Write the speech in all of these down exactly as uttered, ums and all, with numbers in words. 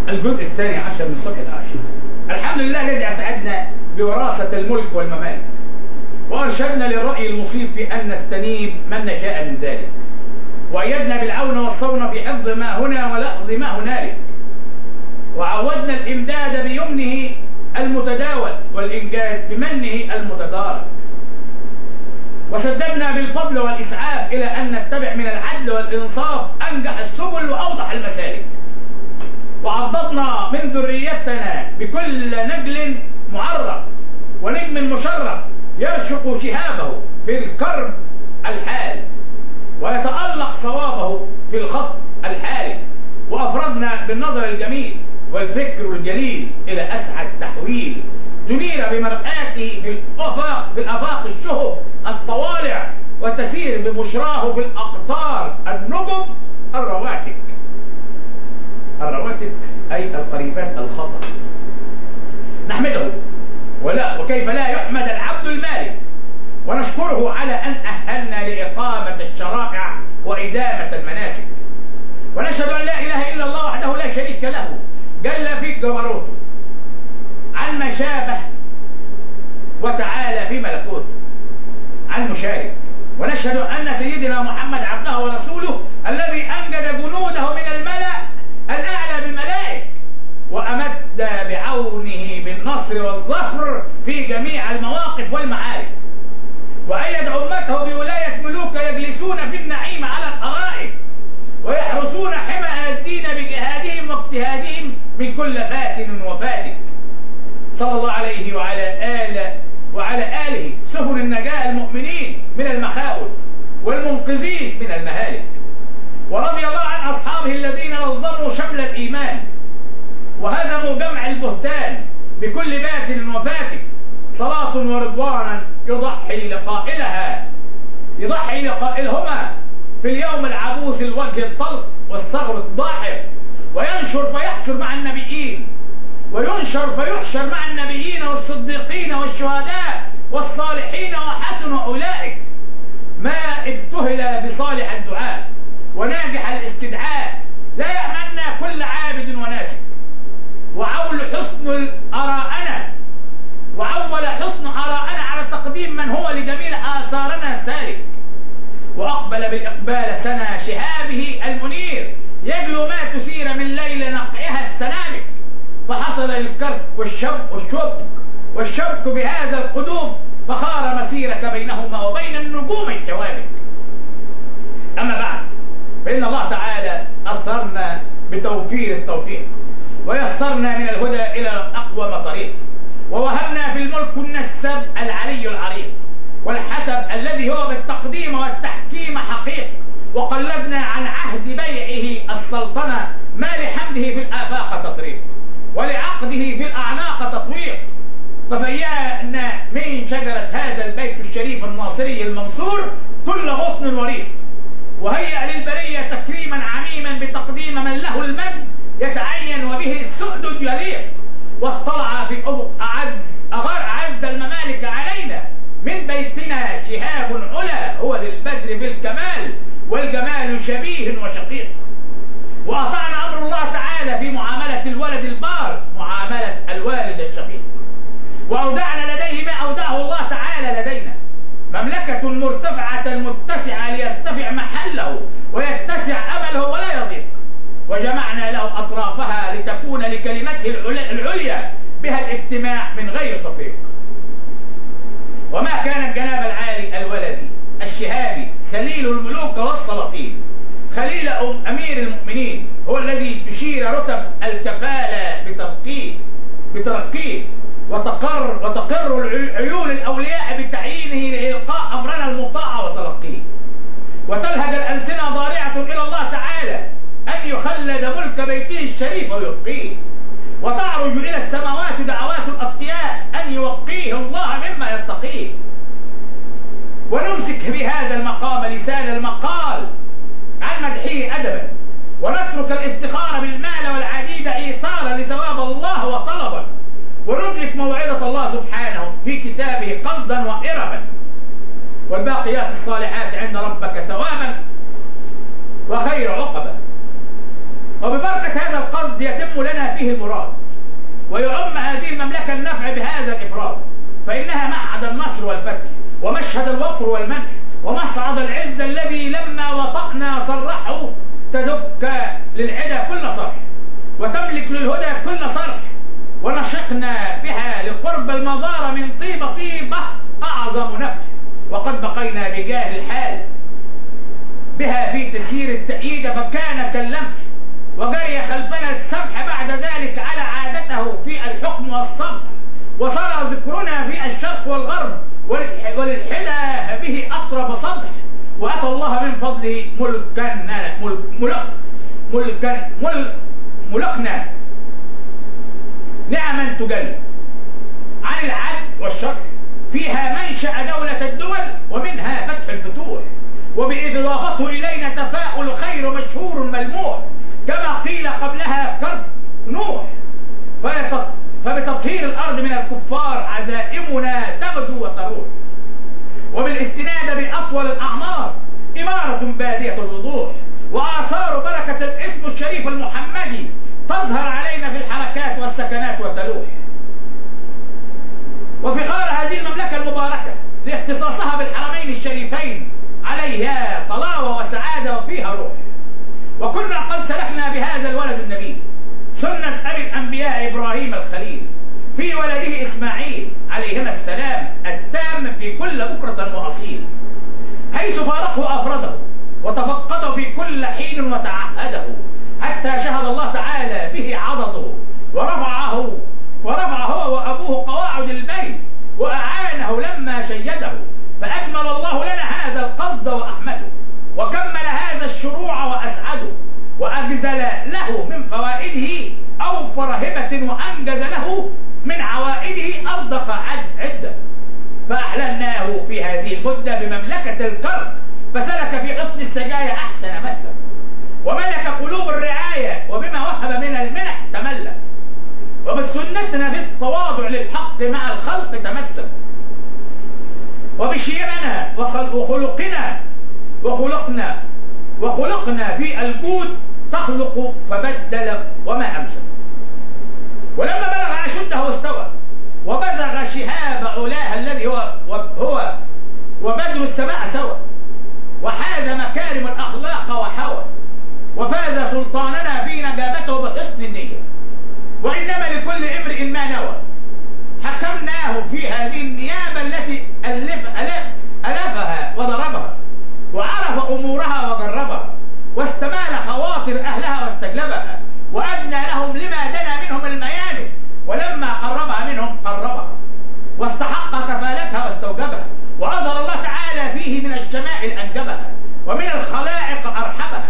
الجزء الثاني عشر من سورة الأعشى. الحمد لله الذي أسعدنا بوراثة الملك والممالك، وأرشدنا للرأي المصيب في أن نستنيب من نشاء من ذلك، وأيدنا بالعون والصون في حفظ ما هنا ولحظ ما هنالك، وعودنا الإمداد بيمنه المتداول والإنجاز بمنه المتدارك، وسددنا بالفضل والإسعاف إلى أن نتبع من العدل والإنصاف أنجح السبل وأوضح المسالك، وعضدنا من ذريتنا بكل نجل معرف ونجم مشرف يرشق شهابه في الكرب الحال ويتألق صوابه في الخط الحالي، وأفردنا بالنظر الجميل والفكر الجليل إلى أسعد تحويل تنير بمرآته في الأفاق في الآفاق الشهب الطوالع، وتسير ببشراه في الأقطار النجم الرواتك. الرواتك أي القريبات الخطر. نحمده ولا وكيف لا يحمد العبد المالك، ونشكره على أن أهلنا لإقامة الشرائع وإدامة المناسك، ونشهد أن لا إله إلا الله وحده لا شريك له جل في جبروته عن ما شابه وتعالى في ملكوته عن مشارك، ونشهد أن سيدنا محمد عبده ورسوله الذي أنجد جنوده من الملأ الأعلى بالملائك، وأمد بعونه بالنصر والظفر في جميع المواقف والمعارك، وأيد أمته بولاية ملوك يجلسون في النعيم على الأرائك، ويحرسون حمى الدين بجهادهم واجتهادهم من كل فاتن وفاتك. صلى الله عليه وعلى آله وعلى آله سبل النجاة المؤمنين من المخاوف والمنقذين من المهالك، ورضي الله عن أصحابه الذين نظموا شمل الإيمان وهزموا جمع البهتان بكل باتل وفاتك. صلاة ورضوانا يضحي لقائلها يضحي لقائلهما في اليوم العبوس الوجه الطلق والثغر الضاحك، وينشر فيحشر مع النبيين وينشر فيحشر مع النبيين والصديقين والشهداء والصالحين وحسن أولئك. ما ابتهل بصالح الدعاء وناجح الاستدعاء لا يأمنا كل عابد وناسك، وعول حسن آراءنا وعول حسن آراءنا على تقديم من هو لجميل آثارنا سالك، وأقبل بالإقبال سنى شهابه المنير يجلو ما تثير من ليل نقعها السنامك، فحصل الكرب والشوق والشوق والشوق بهذا القدوم، فخار مسيرك بينهما وبين النجوم الشوابك. أما بعد، فإن الله تعالى أثرنا بتوفير التوفيق، ويسرنا من الهدى إلى أقوم طريق، ووهبنا في الملك النسب العلي العريق، والحسب الذي هو بالتقديم والتحكيم حقيق، وقلبنا عن عهد بيعه السلطنة ما لحمده في الآفاق تطريق، ولعقده في الأعناق تطويق. ففيانا من شجرة هذا البيت الشريف الناصري المنصور كل غصن وريق، وهيأ للبرية تكريما عميما بتقديم من له المجد يتعين وبه السؤدد يليق، واطلع في الأفق أعز أغار أعز الممالك علينا من بيتنا شهاب علا هو للبدر بالكمال والجمال شبيه وشقيق. وأطعنا أمر الله تعالى في معاملة الولد البار معاملة الوالد الشقيق، وأودعنا لديه ما أودعه الله تعالى لدينا، مملكة مرتفعة متسعة ليرتفع محله ويتسع أمله ولا يضيق، وجمعنا له أطرافها لتكون لكلمته العليا بها الاجتماع من غير تفريق. وما كان الجناب العالي الولدي الشهابي خليل الملوك والسلاطين خليل أمير المؤمنين هو الذي تشير رتب الكفالة بترقيه بترقيه وتقر وتقر عيون الأولياء بتعيينه لإلقاء أمرنا المطاع وتلقيه، وتلهج الألسنة ضارعة إلى الله تعالى أن يخلد ملك بيته الشريف ويبقيه، وتعرج إلى السماوات دعوات الأتقياء أن يوقيه الله مما يتقيه. ونمسك بهذا المقام لسان المقال عن مدحه أدبا، ونترك الافتخار بالمال والعديد إيصالا لثواب الله وطلبا، وندرك موعظة الله سبحانه في كتابه قصدا وإربا، والباقيات الصالحات عند ربك ثوابا وخير عقبا. وببركة هذا القصد يتم يعم لنا فيه المراد، ويعم هذه المملكة النفع بهذا الإفراد، فإنها معهد النصر والفتح، ومشهد الوفر والمنح، ومصعد العز الذي لما وطأنا صرحه تدك للعدا كل صرح، وتملك للهدى كل صرح، ونشقنا بها لقرب المضار من طيبة طيبة أعظم نفع، وقد بقينا بجاه الحال بها في تسيير التأييد فكان كاللمح، وجري خلفنا السمح بعد ذلك على عادته في الحكم والصبر، وصار ذكرنا في الشرق والغرب وللحدى به أطرف صدح، وأتى الله من فضله ملكا ملك ملكا ملك ملكنا نعما تجل عن العدل والشر، فيها منشأ دولة الدول ومنها فتح الفتوح، وبإضافته إلينا تفاؤل خير مشهور ملموح، كما قيل قبلها كرب نوح، فبتطهير الأرض من الكفار عزائمنا تغدو وتروح، وبالاستناد بأطول الأعمار إمارة بادية الوضوح، وآثار بركة الاسم الشريف المحمدي تظهر علينا في الحركات والسكنات والتلوح. وفي غار هذه المملكة المباركة لاختصاصها بالحرمين الشريفين عليها طلاوة وسعادة وفيها روح، وكنا قد سلكنا بهذا الولد النبي سنة أبي الأنبياء إبراهيم الخليل في ولده إسماعيل عليهما السلام التام في كل بكرة وأصيل، حيث فارقه أفرده وتفقده في كل حين وتعهده، حتى شهد الله تعالى به عضده ورفعه ورفع هو وأبوه قواعد البيت، وأعانه لما شيده، فأكمل الله لنا هذا القصد وأحمده، وكمل هذا الشروع وأسعده، وأجزل له من فوائده أوفر هبة، وأنجز له من عوائده أصدق عدة، فأحللناه في هذه المدة بمملكة الكرم، فسلك في حسن السجايا أحسن مثلا، وملك قلوب الرعاية، وبما وهب من المنح تملك، وبسنتنا في التواضع للحق مع الخلق تمسك، وبشيمنا وخلقنا وخلقنا وخلقنا في الجود تخلق فبدل وما أمسك. ولما بلغ أشده واستوى وبزغ شهاب علاها الذي هو هو وبدر السماء سوى، وحاز مكارم الأخلاق وحوى، وفاز سلطاننا في نجابته بحسن النية، وإنما لكل امرئ ما نوى، حكمناه في هذه النيابة التي ألف ألف ألفها وضربها، وعرف أمورها وجربها، واستمال خواطر أهلها واستجلبها، وأدنى لهم لما دنا منهم الميامن، ولما قربها منهم قربها، واستحق كفالتها واستوجبها، وأظهر الله تعالى فيه من الشمائل أنجبها، ومن الخلائق أرحبها،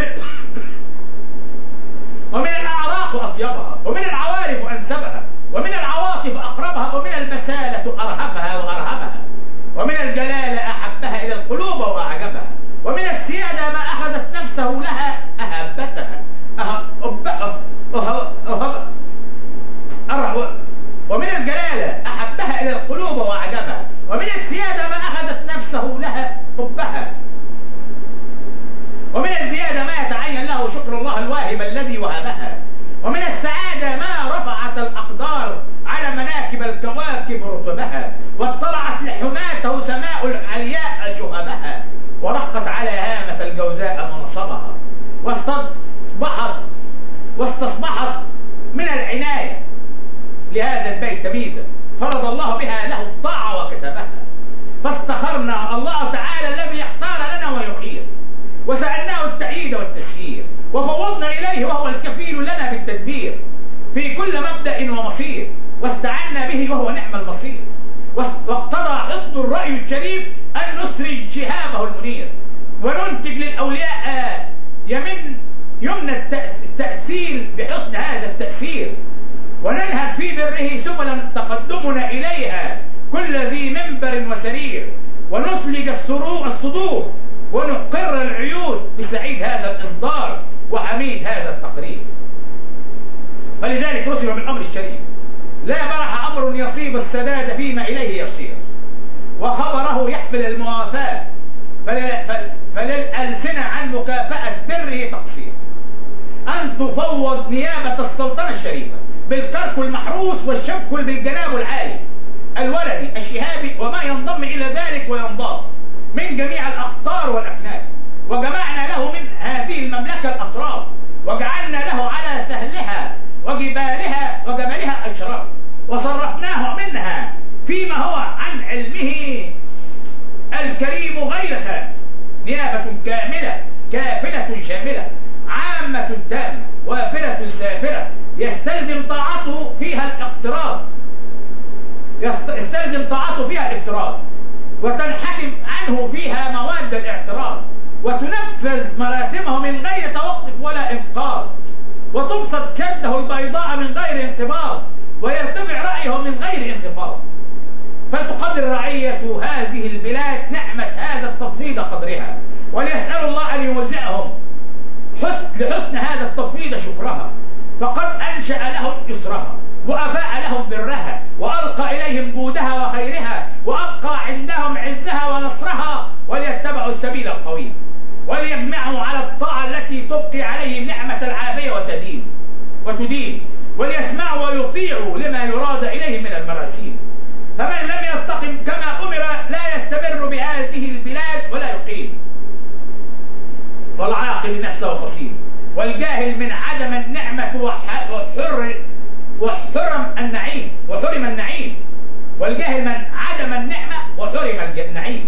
ومن الأعراق أطيبها، ومن العوارف أنسبها، ومن العواطف أقربها، ومن البسالة أرهفها وأرهبها، ومن الجلال أحبها إلى القلوب وأعجبها، ومن السيادة ما أخذت نفسه لها أهبتها ومن الجلالة أحبها إلى القلوب وأعجبها، ومن السيادة ما أخذت نفسه لها حبها، ومن الزيادة ما يتعين له شكر الله الواهب الذي وهبها، ومن السعادة ما رفعت الأقدار على مناكب الكواكب رتبها، واطلعت لحماته سماء العلياء جهبها، ورقت على هامة الجوزاء منصبها، واستصبحت واستصبحت من العناية لهذا البيت ميزة فرض الله بها له الطاعة وكتبها، فاستخرنا الله تعالى الذي يختار لنا ويخير، وسألناه التأييد والتشهير، وفوضنا إليه وهو الكفيل لنا بالتدبير في كل مبدأ ومصير، واستعنا به وهو نعم المصير، واقتضى حسن الرأي الشريف أن نسرج شهابه المنير، وننتج للأولياء يمن يمن التأثير بحسن هذا التأثير، وننهج في بره سبلا تقدمنا إليها كل ذي منبر وسرير، ونسلج الصدور ونقر العيون بسعيد هذا الإنذار وحميد هذا التقرير. فلذلك رسم بالأمر الشريف لا برح أمر يصيب السداد فيما إليه يصير، وخبره يحمل الموافاة، فللألسنة عن مكافأة بره تقصير. أنتم تفوض نيابة السلطنة الشريفة بالكرك المحروس والشبك بالجناب العالي الولدي الشهابي وما ينضم إلى ذلك وينضاف من جميع الأقطار والأكناف، وجمعنا له من هذه المملكة الأطراف، وجعلنا له على سهلها وجبالها وجبلها أشراف، وصرفناه منها فيما هو عن علمه الكريم غيرها نيابة كاملة كافلة شاملة عامة تامة وافرة سافرة يستلزم طاعته فيها الاقتراض يستلزم طاعته فيها الاقتراض وتنحكم عنه فيها مواد الاعتراض، وتنفذ مراسمه من غير توقف ولا انقاذ، وتبسط شده البيضاء من غير انقباض، ويرتفع رأيه من غير انخفاض. فلتقدر رعية هذه البلاد نعمة هذا التفويض قدرها، وليسأل الله أن يوزعهم لحسن هذا التفويض شكرها، فقد أنشأ لهم يسرها وأفاء لهم برها، وألقى إليهم جودها وخيرها، وأبقى عندهم عزها ونصرها، وليتبعوا السبيل القويم، وليجمعوا على الطاعة التي تبقي عليهم نعمة العافية وتدين وتدين، وليسمعوا ويطيعوا لما يراد إليهم من المراسيم. فمن لم يستقم كما أمر لا يستمر بهذه البلاد ولا يقيم. والعاقل نفسه خصيم، والجاهل من عدم النعمة وحر وحرم النعيم وحرم النعيم والجاهل من عدم النعمة وحرم النعيم.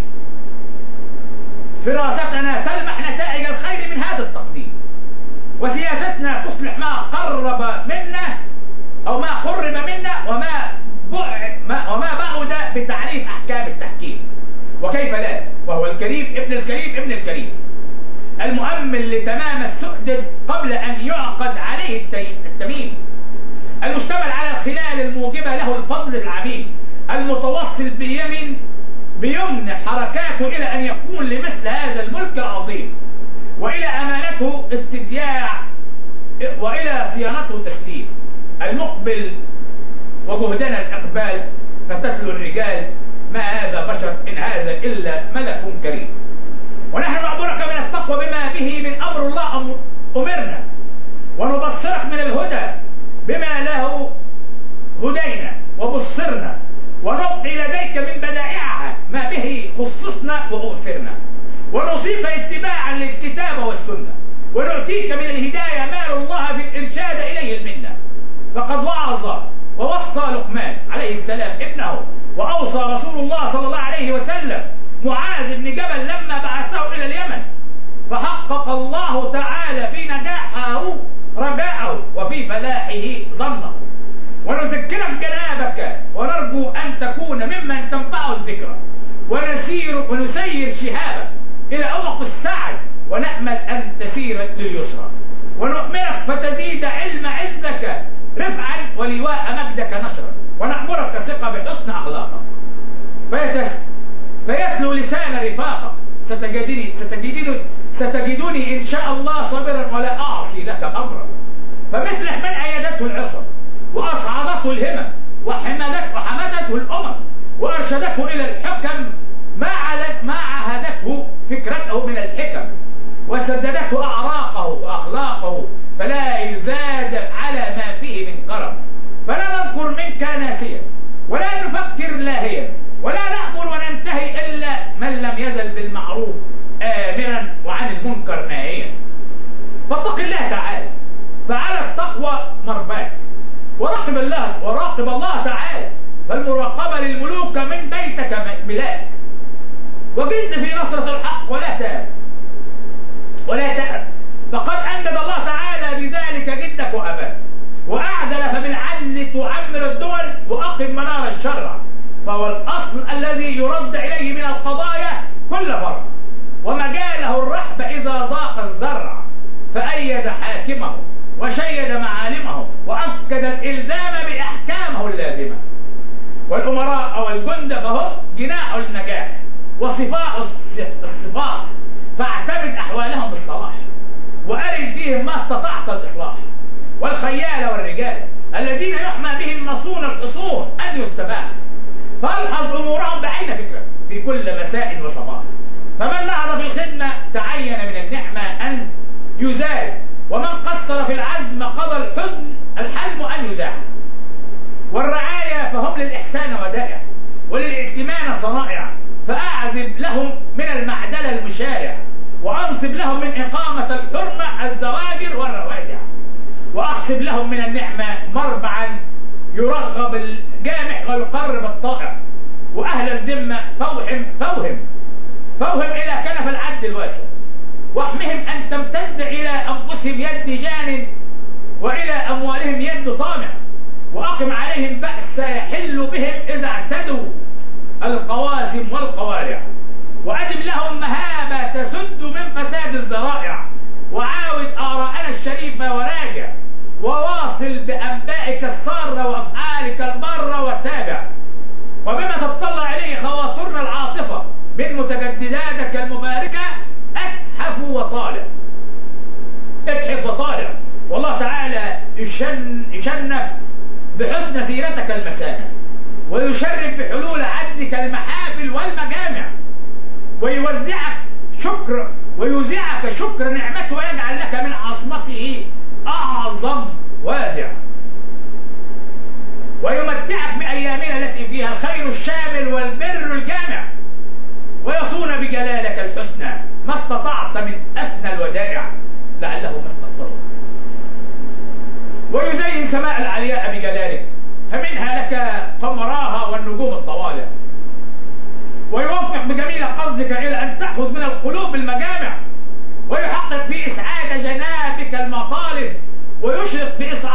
فراستنا تلمح نتائج الخير من هذا التقديم، وسياستنا تصلح ما قرب منا أو ما قرب منا وما وما بعد بتعريف أحكام التحكيم. وكيف لا وهو الكريم ابن الكريم ابن الكريم المؤمل لتمام السؤدد قبل أن يعقد عليه التميم، المشتمل على الخلال الموجبة له الفضل العميم، المتوصل باليمين بيمن حركاته إلى أن يكون لمثل هذا الملك العظيم، وإلى أمانته استدياع، وإلى صيانته تسليم. المقبل وجهدنا الإقبال فتتلو الرجال، ما هذا بشر إن هذا إلا ملك كريم. ونحن نعبرك من التقوى بما به من أمر الله أمرنا، ونبصرك من الهدى بما له هدينا وبصرنا، ونبقي لديك من بدائعها ما به خصصنا وأؤثرنا، ونصيب اتباعا للكتاب والسنة، ونعطيك من الهداية ما الله في الإرشاد إليه المنة. فقد وعظ ووصى لقمان عليه السلام ابنه، وأوصى رسول الله صلى الله عليه وسلم معاذ بن جبل لما بعثه إلى اليمن، فحقق الله تعالى في نجاحه رجاءه وفي فلاحه ظنه. ونذكرك جنابك ونرجو أن تكون ممن تنفعه الذكرى، ونسير ونسير شهابك إلى أوق السعد، ونأمل أن تسير لليسرى، ونؤمرك فتزيد علم عزك رفعا ولواء مجدك نشرا، ونأمرك ثقة بحسن أخلاقك فيتلو لسان رفاقك. ستجدني ستجدني ستجدني إن شاء الله صابرا ولا أعصي لك أمرا. فمثل من أيدته العصر وأصعدته الهمم وحمدته وحمدته الأمم وأرشدته إلى الحكم ما ما عهدته فكرته من الحكم، وسددته أعراقه وأخلاقه فلا يزاد على ما فيه من كرم. فلا نذكر منك ناسيا ولا نفكر لاهيا، ولا نأمر وننتهي إلا من لم يزل بالمعروف آمرا وعن المنكر ناهيا. فاتق الله تعالى، فعلى التقوى مرباك، وراقب الله وراقب الله تعالى، فالمراقبة للملوك من بيتك ملاك. وجد في نصرة الحق ولا تاب ولا تأب، فقد أنجد الله تعالى بذلك جدك وأباك، وأعدل فبالعدل تعمر الدول وأقم منار الشرع، فهو الأصل الذي يرد إليه من القضايا كل فرع، ومجاله الرحب إذا ضاق الذرع، فأيد حاكمه وشيد معالمه وأكد الإلزام بأحكامه اللازمة. والأمراء والجند فهم جناح النجاح وصفاء الصفاح، فاعتمد أحوالهم بالصلاح، وأرد فيهم ما استطعت الإصلاح. والخيال والرجال الذين يحمى بهم مصون الحصون أن يستباح، فالحظ أمورهم بعين فكرة في كل مساء وصباح. فمن نهض في الخدمة تعين من النعمة أن يزال، ومن قصر في العزم لهم من النعمة مربعا يرغب الجامع ويقرب الطائع، وأهل الذمة فوهم فوهم فوهم إلى كنف العدل الواسع، واحمهم أن تمتد إلى أنفسهم يد جان وإلى أموالهم يد طامع، وأقم عليهم بأس يحل بهم إذا اعتدوا القواسم والقوارع، وأدم لهم مهابة تسد من فساد الذرائع، وعاود آراءنا الشريفة وراجع، وواصل بأنبائك السارة وأفعالك البارة وتابع، وبما تطلع إليه خواطرنا العاطفة من متجدداتك المباركة أتحف وطالع اتحف وطالع، والله تعالى يشن يشنف بحسن سيرتك المسامع، ويشرف بحلول عدلك المحافل والمجامع، ويوزعك شكر ويوزعك شكر نعمته، ويجعل لك من عظمته أعظم وادع، ويمتعك بأيامنا التي فيها الخير الشامل والبر الجامع، ويصون بجلالك الحسنى ما استطعت من أثنى الودائع لعله ما استطعت، ويزين سماء العلياء بجلالك فمنها لك قمراها والنجوم الطوالع، ويوفق بجميل قصدك إلى أن تأخذ من القلوب المجامع، ويحقق في إسعاد جنابك المطالب، ويشرق بإسعاد